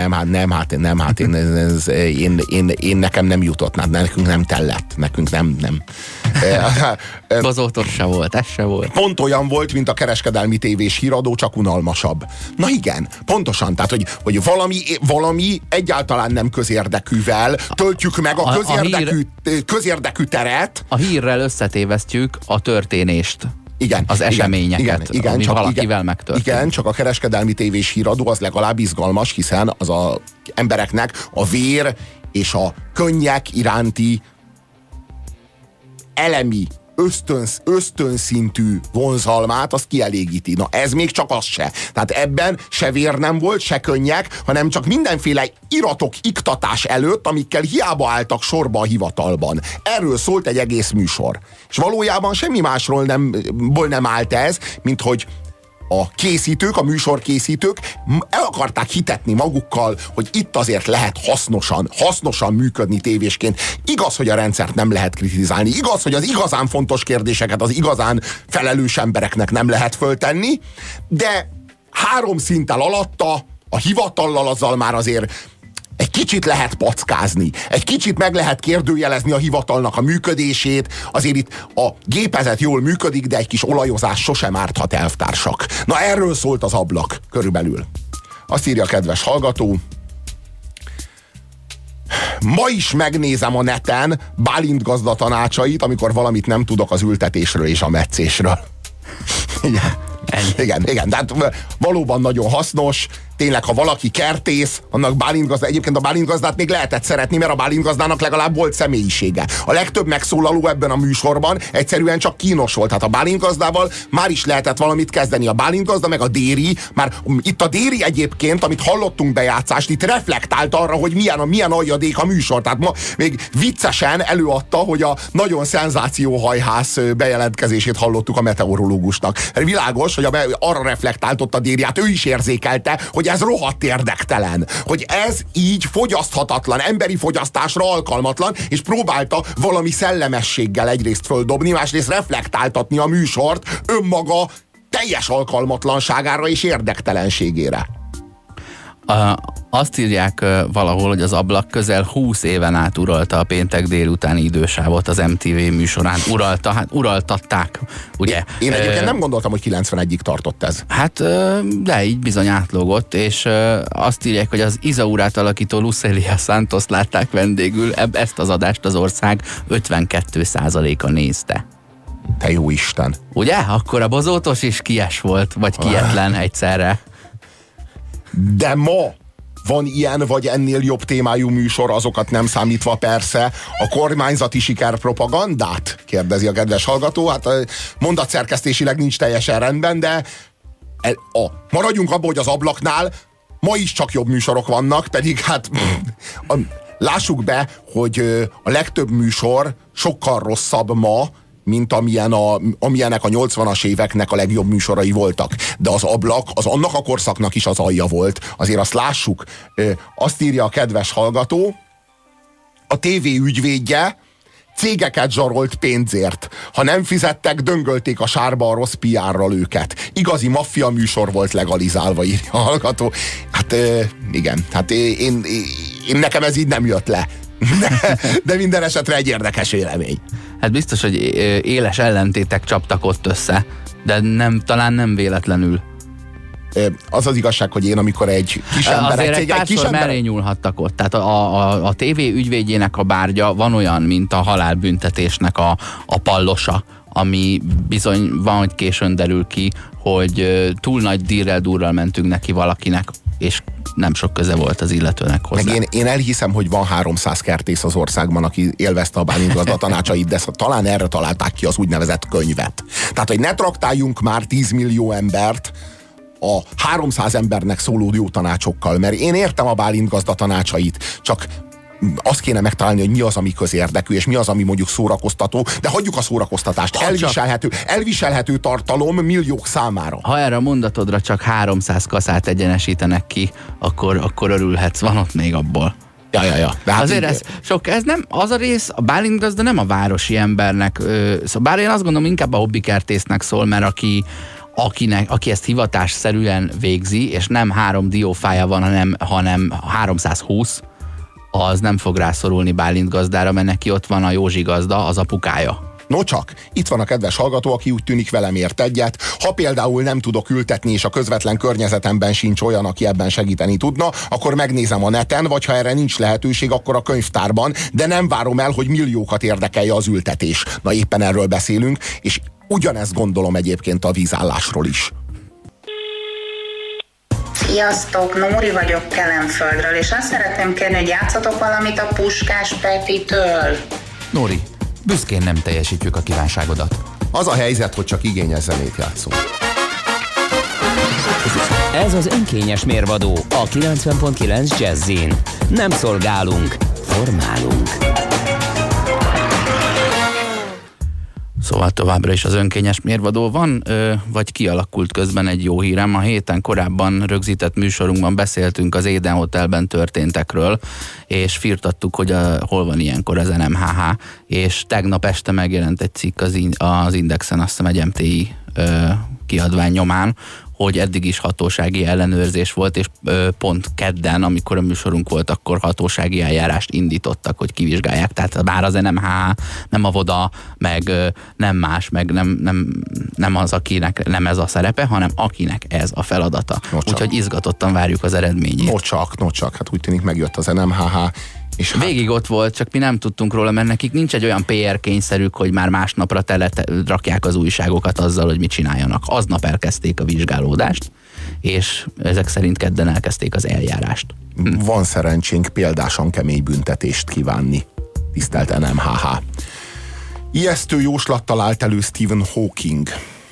S1: Én nekem nem jutott, nekünk nem tellett, nekünk nem.
S2: Bozótos se volt, ez se volt.
S1: Pont olyan volt, mint a kereskedelmi tévés híradó, csak unalmasabb. Na igen, pontosan, tehát, hogy valami egyáltalán nem közérdekűvel töltjük meg a közérdekű teret.
S2: A hírrel összetévesztjük a történést.
S1: Igen,
S2: az eseményeket,
S1: igen,
S2: ami
S1: csak,
S2: valakivel megtörtént.
S1: Igen, csak a kereskedelmi tévés híradó az legalább izgalmas, hiszen az a embereknek a vér és a könnyek iránti elemi, ösztönszintű vonzalmát, azt kielégíti. Na ez még csak az se. Tehát ebben se vér nem volt, se könnyek, hanem csak mindenféle iratok iktatás előtt, amikkel hiába álltak sorba a hivatalban. Erről szólt egy egész műsor. És valójában semmi másról nem állt ez, mint hogy a készítők, a műsorkészítők el akarták hitetni magukkal, hogy itt azért lehet hasznosan működni tévésként. Igaz, hogy a rendszert nem lehet kritizálni, igaz, hogy az igazán fontos kérdéseket az igazán felelős embereknek nem lehet föltenni, de 3 szinttel alatta, a hivatallal azzal már azért egy kicsit lehet packázni, egy kicsit meg lehet kérdőjelezni a hivatalnak a működését, azért itt a gépezet jól működik, de egy kis olajozás sosem árthat, elvtársak. Na erről szólt az ablak körülbelül. Azt írja a kedves hallgató: ma is megnézem a neten Bálint gazda tanácsait, amikor valamit nem tudok az ültetésről és a metszésről. Igen, de hát valóban nagyon hasznos. Tényleg, ha valaki kertész, annak Bálint gazda, egyébként a Bálint gazdát még lehetett szeretni, mert a Bálint gazdának legalább volt személyisége. A legtöbb megszólaló ebben a műsorban egyszerűen csak kínos volt. Hát a Bálint gazdával már is lehetett valamit kezdeni. A Bálint gazda meg a Déri, már itt a Déri egyébként, amit hallottunk bejátszást, itt reflektált arra, hogy milyen aljadék a műsor. Tehát ma még viccesen előadta, hogy a nagyon szenzációhajhász bejelentkezését hallottuk a meteorológusnak. Világos, hogy arra reflektált ott a Déri, hát ő is érzékelte, hogy ez rohadt érdektelen, hogy ez így fogyaszthatatlan, emberi fogyasztásra alkalmatlan, és próbálta valami szellemességgel egyrészt földobni, másrészt reflektáltatni a műsort önmaga teljes alkalmatlanságára és érdektelenségére.
S2: Azt írják valahol, hogy az ablak közel 20 éven át uralta a péntek délutáni idősávot az MTV műsorán. Uraltatták, ugye?
S1: Én egyébként nem gondoltam, hogy 91-ig tartott ez.
S2: Hát, de így bizony átlógott, és azt írják, hogy az Isaurát alakító Lucelia Santos látták vendégül, ezt az adást az ország 52%-a nézte.
S1: Te jó Isten!
S2: Ugye? Akkor a bozótos is kies volt, vagy kietlen egyszerre.
S1: De ma van ilyen vagy ennél jobb témájú műsor, azokat nem számítva persze a kormányzati sikerpropagandát? Kérdezi a kedves hallgató. Hát mondatszerkesztésileg nincs teljesen rendben, de maradjunk abban, hogy az ablaknál ma is csak jobb műsorok vannak, pedig hát lássuk be, hogy a legtöbb műsor sokkal rosszabb ma, mint amilyenek a 80-as éveknek a legjobb műsorai voltak. De az ablak, az annak a korszaknak is az alja volt. Azért azt lássuk. Azt írja a kedves hallgató: a TV ügyvédje cégeket zsarolt pénzért. Ha nem fizettek, döngölték a sárba a rossz PR-ral őket. Igazi maffia műsor volt legalizálva, írja a hallgató. Hát igen, hát én nekem ez így nem jött le. De minden esetre egy érdekes vélemény.
S2: Hát biztos, hogy éles ellentétek csaptak ott össze, de talán nem véletlenül.
S1: Az az igazság, hogy én, amikor egy kis ember...
S2: Azért egy párszor mellé nyúlhattak ott. Tehát a TV ügyvédjének a bárgya van olyan, mint a halálbüntetésnek a pallosa, ami bizony van, hogy későn derül ki, hogy túl nagy durral mentünk neki valakinek, és nem sok köze volt az illetőnek hozzá.
S1: Meg én elhiszem, hogy van 300 kertész az országban, aki élvezte a Bálint gazda tanácsait, de talán erre találták ki az úgynevezett könyvet. Tehát, hogy ne traktáljunk már 10 millió embert a 300 embernek szóló jó tanácsokkal, mert én értem a Bálint gazda tanácsait, csak azt kéne megtalálni, hogy mi az, ami közérdekű, és mi az, ami mondjuk szórakoztató, de hagyjuk a szórakoztatást. Elviselhető tartalom milliók számára.
S2: Ha erre a mondatodra csak 300 kaszát egyenesítenek ki, akkor örülhetsz, van ott még abból.
S1: Ja. De hát
S2: azért ez nem, az a rész, a Bálint gazda nem a városi embernek, bár én azt gondolom, inkább a hobbikertésznek szól, mert aki ezt hivatásszerűen végzi, és nem 3 diófája van, hanem 320, az nem fog rászorulni Bálint gazdára, mert neki ott van a Józsi gazda, az apukája.
S1: No csak, itt van a kedves hallgató, aki úgy tűnik velem ért egyet. Ha például nem tudok ültetni, és a közvetlen környezetemben sincs olyan, aki ebben segíteni tudna, akkor megnézem a neten, vagy ha erre nincs lehetőség, akkor a könyvtárban, de nem várom el, hogy milliókat érdekelje az ültetés. Na éppen erről beszélünk, és ugyanezt gondolom egyébként a vízállásról is.
S10: Sziasztok, Nóri vagyok Kelenföldről, és azt szeretném kérni, hogy játszatok valamit a Puskás Petitől.
S9: Nóri, büszkén nem teljesítjük a kívánságodat.
S1: Az a helyzet, hogy csak igényes zenét játszunk.
S4: Ez az önkényes mérvadó a 90.9 Jazzin. Nem szolgálunk, formálunk.
S2: Szóval továbbra is az önkényes mérvadó van, vagy kialakult közben egy jó hírem. A héten korábban rögzített műsorunkban beszéltünk az Éden Hotelben történtekről, és firtattuk, hogy hol van ilyenkor az NMHH, és tegnap este megjelent egy cikk az Indexen, azt hiszem egy MTI kiadvány nyomán, hogy eddig is hatósági ellenőrzés volt, és pont kedden, amikor a műsorunk volt, akkor hatósági eljárást indítottak, hogy kivizsgálják. Tehát bár az NMHH nem a VODA, meg nem más, meg nem az, akinek nem ez a szerepe, hanem akinek ez a feladata. Úgyhogy izgatottan várjuk az eredményét.
S1: No csak, hát úgy tűnik megjött az NMHH. És
S2: végig ott volt, csak mi nem tudtunk róla, mert nekik nincs egy olyan PR kényszerük, hogy már másnapra rakják az újságokat azzal, hogy mit csináljanak. Aznap elkezdték a vizsgálódást, és ezek szerint kedden elkezdték az eljárást.
S1: Van szerencsénk példásan kemény büntetést kívánni, tisztelt NMHH. Ijesztő jóslattal állt elő Stephen Hawking.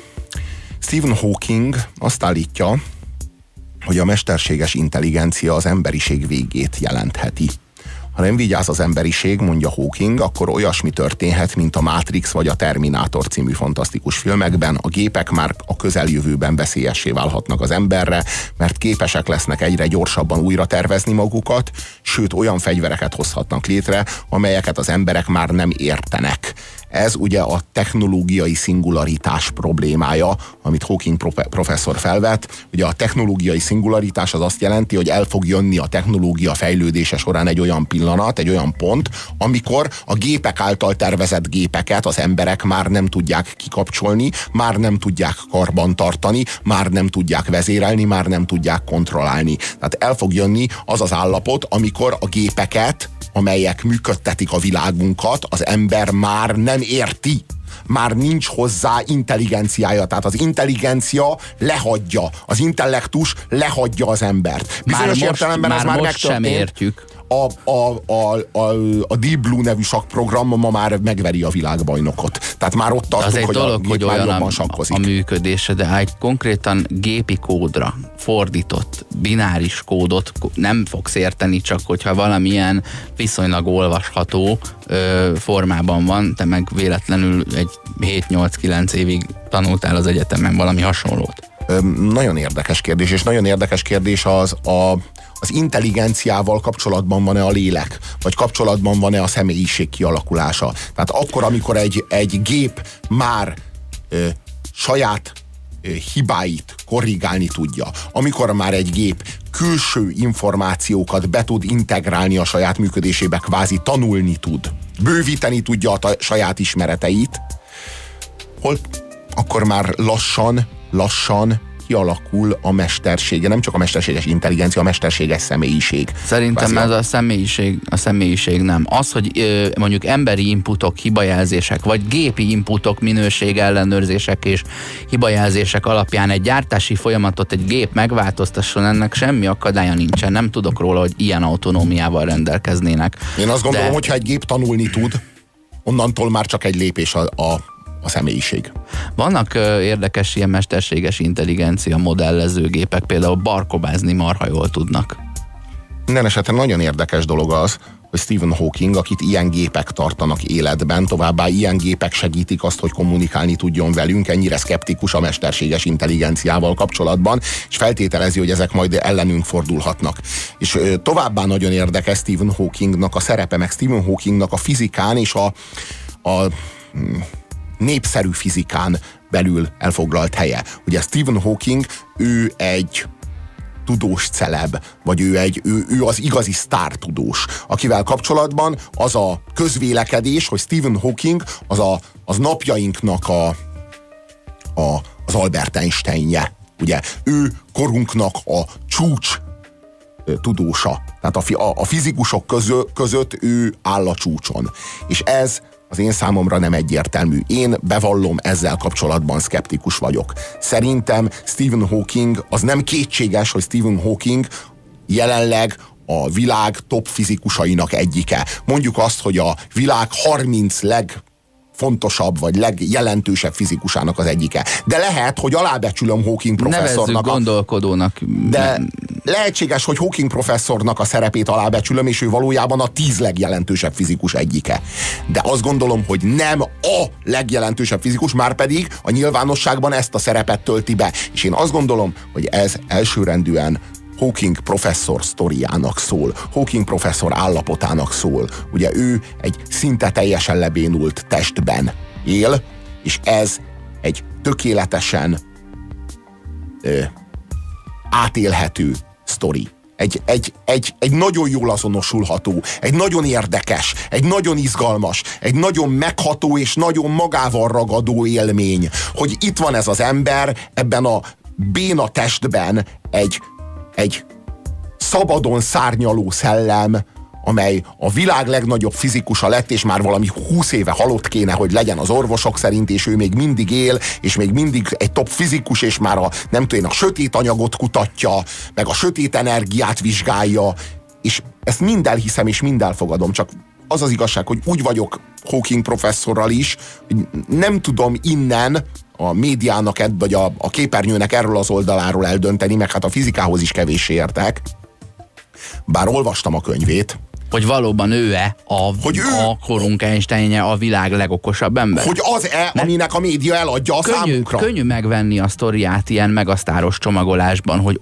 S1: Stephen Hawking azt állítja, hogy a mesterséges intelligencia az emberiség végét jelentheti. Ha nem vigyáz az emberiség, mondja Hawking, akkor olyasmi történhet, mint a Matrix vagy a Terminátor című fantasztikus filmekben. A gépek már a közeljövőben veszélyessé válhatnak az emberre, mert képesek lesznek egyre gyorsabban újra tervezni magukat, sőt olyan fegyvereket hozhatnak létre, amelyeket az emberek már nem értenek. Ez ugye a technológiai szingularitás problémája, amit Hawking professzor felvet. Ugye a technológiai szingularitás az azt jelenti, hogy el fog jönni a technológia fejlődése során egy olyan pillanat, egy olyan pont, amikor a gépek által tervezett gépeket az emberek már nem tudják kikapcsolni, már nem tudják karbantartani, már nem tudják vezérelni, már nem tudják kontrollálni. Tehát el fog jönni az az állapot, amikor a gépeket, amelyek működtetik a világunkat, az ember már nem érti. Már nincs hozzá intelligenciája. Tehát az intelligencia lehagyja, az intellektus lehagyja az embert. Bizonyos értelemben ez már
S2: most sem értjük.
S1: A Deep Blue nevű sakkprogram ma már megveri a világbajnokot. Tehát már ott tartunk, hogy
S2: dolog,
S1: a gép már jobban sakkozik.
S2: A működése, de egy konkrétan gépi kódra fordított bináris kódot nem fogsz érteni, csak hogyha valamilyen viszonylag olvasható formában van, te meg véletlenül egy 7-8-9 évig tanultál az egyetemen valami hasonlót.
S1: Nagyon érdekes kérdés, és nagyon érdekes kérdés az intelligenciával kapcsolatban van-e a lélek, vagy kapcsolatban van-e a személyiség kialakulása. Tehát akkor, amikor egy gép már saját hibáit korrigálni tudja, amikor már egy gép külső információkat be tud integrálni a saját működésébe, kvázi tanulni tud, bővíteni tudja a saját ismereteit, akkor már lassan kialakul a mestersége, nem csak a mesterséges intelligencia, a mesterséges személyiség.
S2: Szerintem ez a személyiség nem. Az, hogy mondjuk emberi inputok, hibajelzések, vagy gépi inputok, minőség ellenőrzések és hibajelzések alapján egy gyártási folyamatot egy gép megváltoztasson, ennek semmi akadálya nincsen. Nem tudok róla, hogy ilyen autonómiával rendelkeznének.
S1: Én azt gondolom, hogyha egy gép tanulni tud, onnantól már csak egy lépés a személyiség.
S2: Vannak érdekes ilyen mesterséges intelligencia modellezőgépek, például barkobázni marha jól tudnak.
S1: Minden esetben nagyon érdekes dolog az, hogy Stephen Hawking, akit ilyen gépek tartanak életben, továbbá ilyen gépek segítik azt, hogy kommunikálni tudjon velünk, ennyire szkeptikus a mesterséges intelligenciával kapcsolatban, és feltételezi, hogy ezek majd ellenünk fordulhatnak. És továbbá nagyon érdekes Stephen Hawkingnak a szerepe, meg Stephen Hawkingnak a fizikán és a népszerű fizikán belül elfoglalt helye. Ugye Stephen Hawking, ő egy tudós celeb, vagy ő az igazi sztártudós, akivel kapcsolatban az a közvélekedés, hogy Stephen Hawking az napjainknak az Albert Einsteinje. Ugye ő korunknak a csúcs tudósa. Tehát a fizikusok között ő áll a csúcson. És ez az én számomra nem egyértelmű. Én bevallom, ezzel kapcsolatban szkeptikus vagyok. Szerintem Stephen Hawking, az nem kétséges, hogy Stephen Hawking jelenleg a világ top fizikusainak egyike. Mondjuk azt, hogy a világ 30 legfontosabb, vagy legjelentősebb fizikusának az egyike. De lehet, hogy alábecsülöm Hawking professzornak.
S2: Nevezzük gondolkodónak.
S1: De lehetséges, hogy Hawking professzornak a szerepét alábecsülöm, és ő valójában a 10 legjelentősebb fizikus egyike. De azt gondolom, hogy nem a legjelentősebb fizikus, már pedig a nyilvánosságban ezt a szerepet tölti be. És én azt gondolom, hogy ez elsőrendűen Hawking professzor sztoriának szól, Hawking professzor állapotának szól. Ugye ő egy szinte teljesen lebénult testben él, és ez egy tökéletesen átélhető sztori. Egy nagyon jól azonosulható, egy nagyon érdekes, egy nagyon izgalmas, egy nagyon megható és nagyon magával ragadó élmény, hogy itt van ez az ember ebben a béna testben, egy szabadon szárnyaló szellem, amely a világ legnagyobb fizikusa lett, és már valami 20 éve halott kéne, hogy legyen az orvosok szerint, és ő még mindig él, és még mindig egy top fizikus, és már a sötét anyagot kutatja, meg a sötét energiát vizsgálja, és ezt mind elhiszem, és mind elfogadom, csak az az igazság, hogy úgy vagyok Hawking professzorral is, hogy nem tudom innen a médiának, vagy a képernyőnek erről az oldaláról eldönteni, meg hát a fizikához is kevéssé értek, bár olvastam a könyvét.
S2: Hogy valóban ő-e a korunk Einsteinje, a világ legokosabb ember?
S1: Hogy az-e, aminek a média eladja a számunkra?
S2: Könnyű megvenni a sztoriát ilyen megasztáros csomagolásban, hogy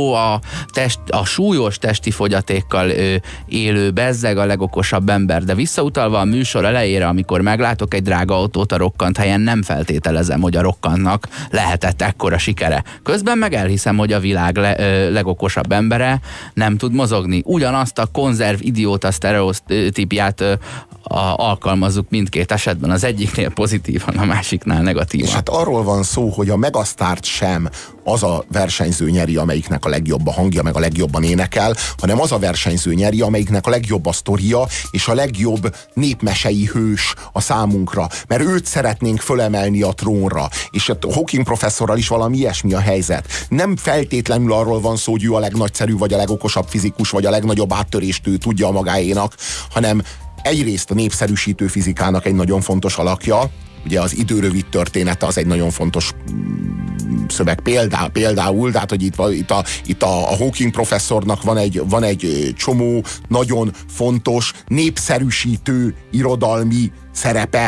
S2: a súlyos testi fogyatékkal élő bezzeg a legokosabb ember, de visszautalva a műsor elejére, amikor meglátok egy drága autót a rokkant helyen, nem feltételezem, hogy a rokkantnak lehetett ekkora sikere. Közben meg elhiszem, hogy a világ legokosabb embere nem tud mozogni. Ugyanazt a konzerv idióta sztereotípiát alkalmazzuk mindkét esetben. Az egyiknél pozitívan, a másiknál negatívan.
S1: És hát arról van szó, hogy a megasztárt sem az a versenyző nyeri, amelyiknek a legjobb a hangja, meg a legjobban énekel, hanem az a versenyző nyeri, amelyiknek a legjobb a sztoria, és a legjobb népmesei hős a számunkra. Mert őt szeretnénk fölemelni a trónra. És a Hawking professzorral is valami ilyesmi a helyzet. Nem feltétlenül arról van szó, hogy ő a legnagyszerűbb, vagy a legokosabb fizikus, vagy a legnagyobb áttörést ő tudja a magáénak, hanem egyrészt a népszerűsítő fizikának egy nagyon fontos alakja, ugye az időrövid története az egy nagyon fontos szöveg például, tehát hogy itt a Hawking professzornak van egy csomó nagyon fontos, népszerűsítő irodalmi szerepe,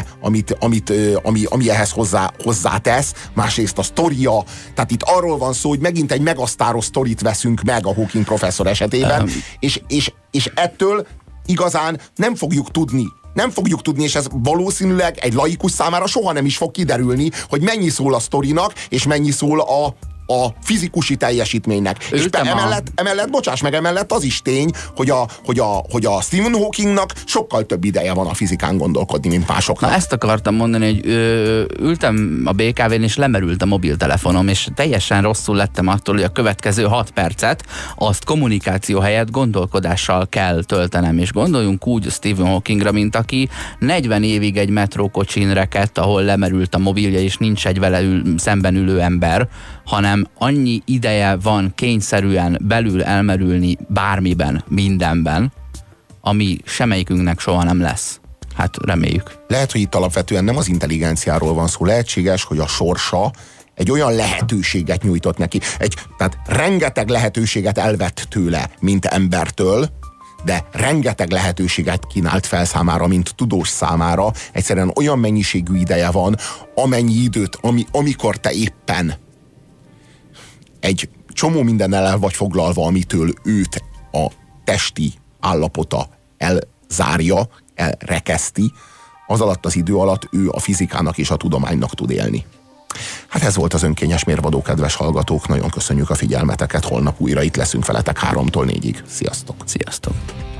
S1: ami ehhez hozzátesz, másrészt a sztoria, tehát itt arról van szó, hogy megint egy megasztáros sztorit veszünk meg a Hawking professzor esetében, és ettől igazán nem fogjuk tudni, és ez valószínűleg egy laikus számára soha nem is fog kiderülni, hogy mennyi szól a sztorinak, és mennyi szól a fizikusi teljesítménynek. És emellett az is tény, hogy a Stephen Hawkingnak sokkal több ideje van a fizikán gondolkodni, mint másoknak.
S2: Na, ezt akartam mondani, hogy ültem a BKV-n, és lemerült a mobiltelefonom, és teljesen rosszul lettem attól, hogy a következő 6 percet azt kommunikáció helyett gondolkodással kell töltenem, és gondoljunk úgy Stephen Hawkingra, mint aki 40 évig egy metrókocsin rekedt, ahol lemerült a mobilja, és nincs egy vele szemben ülő ember, hanem annyi ideje van kényszerűen belül elmerülni bármiben, mindenben, ami semmelyikünknek soha nem lesz. Hát reméljük.
S1: Lehet, hogy itt alapvetően nem az intelligenciáról van szó, lehetséges, hogy a sorsa egy olyan lehetőséget nyújtott neki. Tehát rengeteg lehetőséget elvett tőle, mint embertől, de rengeteg lehetőséget kínált fel számára, mint tudós számára. Egyszerűen olyan mennyiségű ideje van, amennyi időt, amikor te éppen egy csomó mindennel el vagy foglalva, amitől őt a testi állapota elzárja, elrekeszti, az alatt az idő alatt ő a fizikának és a tudománynak tud élni. Hát ez volt az önkényes mérvadó, kedves hallgatók, nagyon köszönjük a figyelmeteket, holnap újra itt leszünk veletek 3-tól 4-ig. Sziasztok!
S2: Sziasztok!